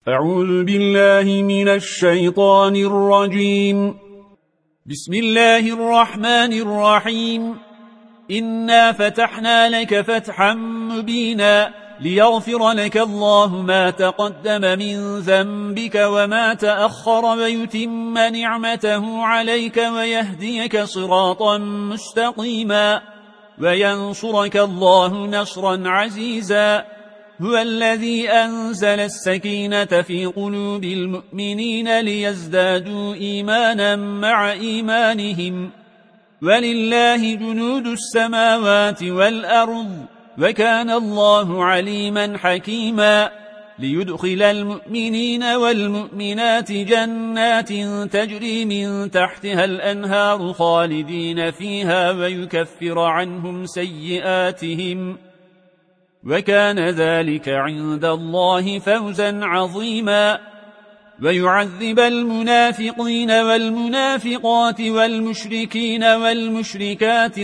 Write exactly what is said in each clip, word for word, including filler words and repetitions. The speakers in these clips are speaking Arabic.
أعوذ بالله من الشيطان الرجيم. بسم الله الرحمن الرحيم. إنا فتحنا لك فتحا مبينا ليغفر لك الله ما تقدم من ذنبك وما تأخر ويتم نعمته عليك ويهديك صراطا مستقيما وينصرك الله نصرا عزيزا. هو الذي أنزل السكينة في قلوب المؤمنين ليزدادوا إيمانا مع إيمانهم ولله جنود السماوات والأرض وكان الله عليما حكيما. ليدخل المؤمنين والمؤمنات جنات تجري من تحتها الأنهار خالدين فيها ويكفر عنهم سيئاتهم وكان ذلك عند الله فوزا عظيما. ويعذب المنافقين والمنافقات والمشركين والمشركات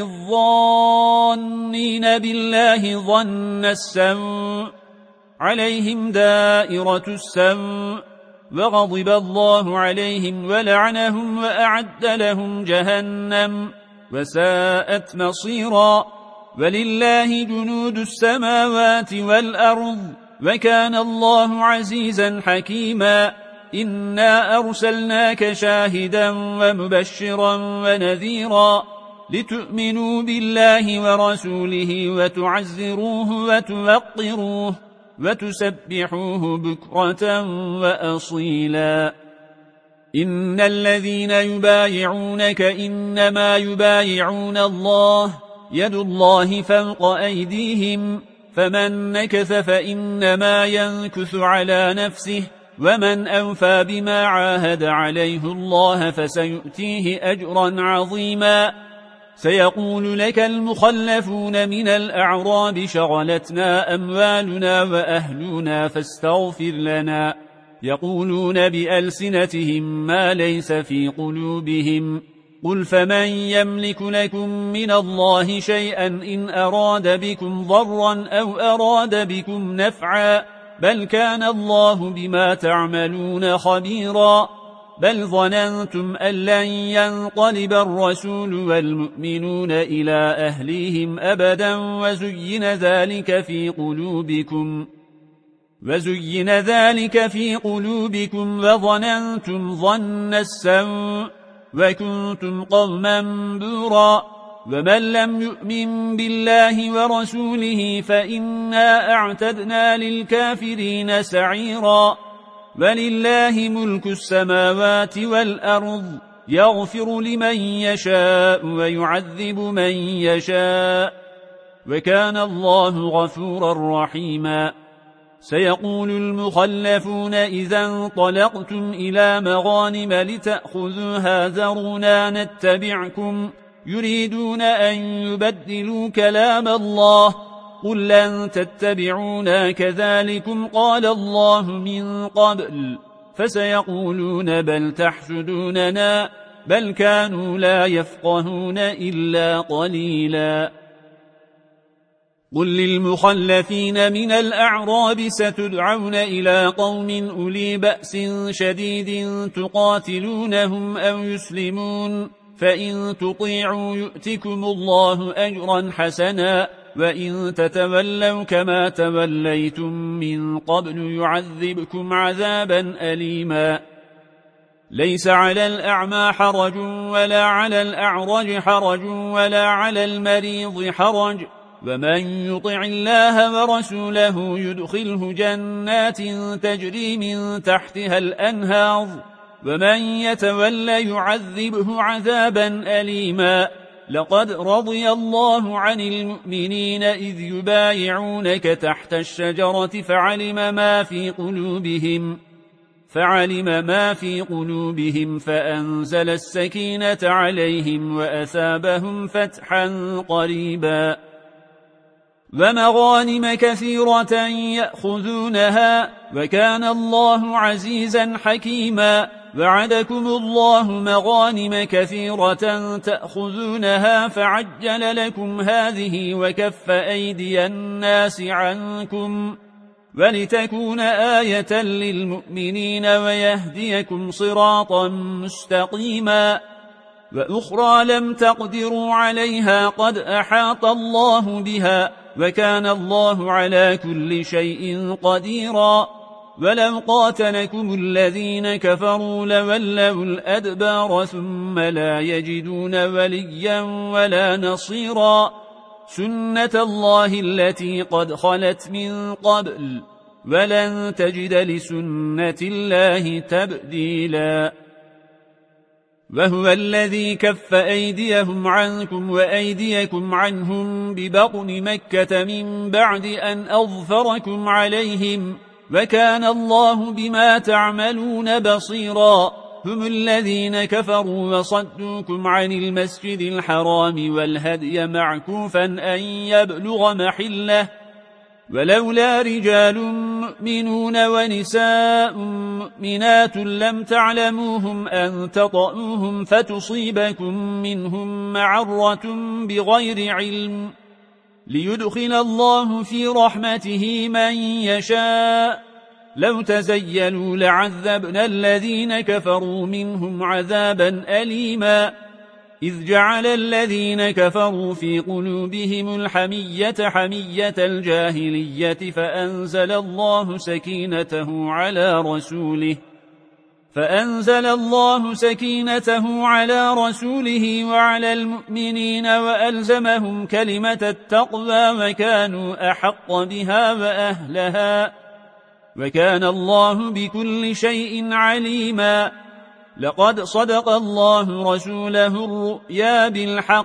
الظانين بالله ظن السوء عليهم دائرة السوء وغضب الله عليهم ولعنهم وأعد لهم جهنم وساءت مصيرا. ولله جنود السماوات والأرض وكان الله عزيزا حكيما. إنا أرسلناك شاهدا ومبشرا ونذيرا لتؤمنوا بالله ورسوله وتعزروه وتوقروه وتسبحوه بكرة وأصيلا. إن الذين يبايعونك إنما يبايعون الله يد الله فوق أيديهم فمن نكث فإنما ينكث على نفسه ومن أوفى بما عاهد عليه الله فسيؤتيه أجرا عظيما. سيقول لك المخلفون من الأعراب شغلتنا أموالنا وأهلنا فاستغفر لنا يقولون بألسنتهم ما ليس في قلوبهم قل فمن يملك لكم من الله شيئا إن أراد بكم ضرا أو أراد بكم نفعا بل كان الله بما تعملون خبيرا. بل ظننتم أن لن ينقلب الرسول والمؤمنون إلى أهليهم أبدا وزين ذلك في قلوبكم وزين ذلك في قلوبكم وظننتم ظن السوء وكنتم قوما بورا. ومن لم يؤمن بالله ورسوله فإنا أعتدنا للكافرين سعيرا. ولله ملك السماوات والأرض يغفر لمن يشاء ويعذب من يشاء وكان الله غفورا رحيما. سيقول المخلفون إذا انطلقتم إلى مغانم لتأخذوها ذرونا نتبعكم يريدون أن يبدلوا كلام الله قل لن تتبعونا كذلكم قال الله من قبل فسيقولون بل تحسدوننا بل كانوا لا يفقهون إلا قليلا. قل للمخلفين من الأعراب ستدعون إلى قوم أولي بأس شديد تقاتلونهم أو يسلمون فإن تطيعوا يؤتكم الله أجرا حسنا وإن تتولوا كما توليتم من قبل يعذبكم عذابا أليما. ليس على الأعمى حرج ولا على الأعرج حرج ولا على المريض حرج ومن يطع الله ورسوله يدخله جنات تجري من تحتها الأنهار ومن يتولى يعذبه عذابا أليما. لقد رضي الله عن المؤمنين إذ يبايعونك تحت الشجرة فعلم ما في قلوبهم فعلم ما في قلوبهم فأنزل السكينة عليهم وأثابهم فتحا قريبا. ومغانم كثيرة يأخذونها وكان الله عزيزا حكيما. وعدكم الله مغانم كثيرة تأخذونها فعجل لكم هذه وكف أيدي الناس عنكم ولتكون آية للمؤمنين ويهديكم صراطا مستقيما وأخرى لم تقدروا عليها قد أحاط الله بها وكان الله على كل شيء قديرا ولو قاتلكم الذين كفروا لولوا الأدبار ثم لا يجدون وليا ولا نصيرا سنة الله التي قد خلت من قبل ولن تجد لسنة الله تبديلا وهو الذي كف أيديهم عنكم وأيديكم عنهم ببطن مكة من بعد أن أظفركم عليهم وكان الله بما تعملون بصيرا هم الذين كفروا وصدوكم عن المسجد الحرام والهدي معكوفا أن يبلغ محله ولولا رجال مؤمنون ونساء مؤمنات لم تعلموهم أن تطؤوهم فتصيبكم منهم معرة بغير علم ليدخل الله في رحمته من يشاء لو تزيلوا لعذبنا الذين كفروا منهم عذابا أليما إذ جعل الذين كفروا في قلوبهم الحمية حمية الجاهلية فأنزل الله سكينته على رسوله فأنزل الله سكينته على رسوله وعلى المؤمنين وألزمهم كلمة التقوى وكانوا أحق بها وأهلها وكان الله بكل شيء عليما لقد صدق الله رسوله الرؤيا بالحق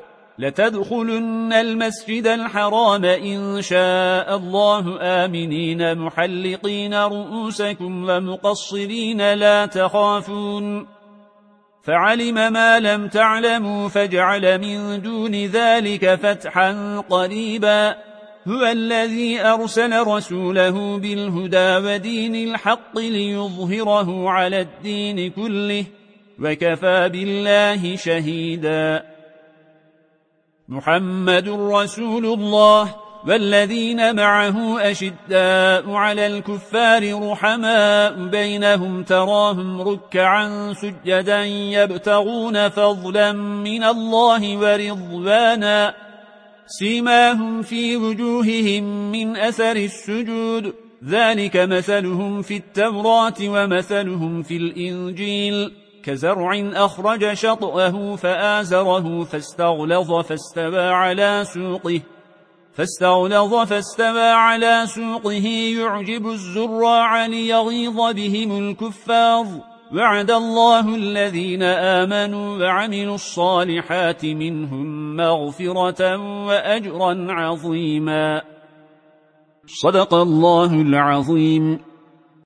لتدخلن المسجد الحرام إن شاء الله آمنين محلقين رؤوسكم ومقصرين لا تخافون فعلم ما لم تعلموا فاجعل من دون ذلك فتحا قريبا هو الذي أرسل رسوله بالهدى ودين الحق ليظهره على الدين كله وكفى بالله شهيدا محمد رسول الله والذين معه أشداء على الكفار رحماء بينهم تراهم ركعا سجدا يبتغون فضلا من الله ورضوانا سيماهم في وجوههم من أثر السجود ذلك مثلهم في التوراة ومثلهم في الإنجيل كزرع أخرج شطأه فآزره فاستغلظ فاستوى على سوقه فاستغلظ فاستوى على سوقه يعجب الزراع ليغيظ بهم الكفار وعد الله الذين آمنوا وعملوا الصالحات منهم مغفرة وأجرا عظيما صدق الله العظيم.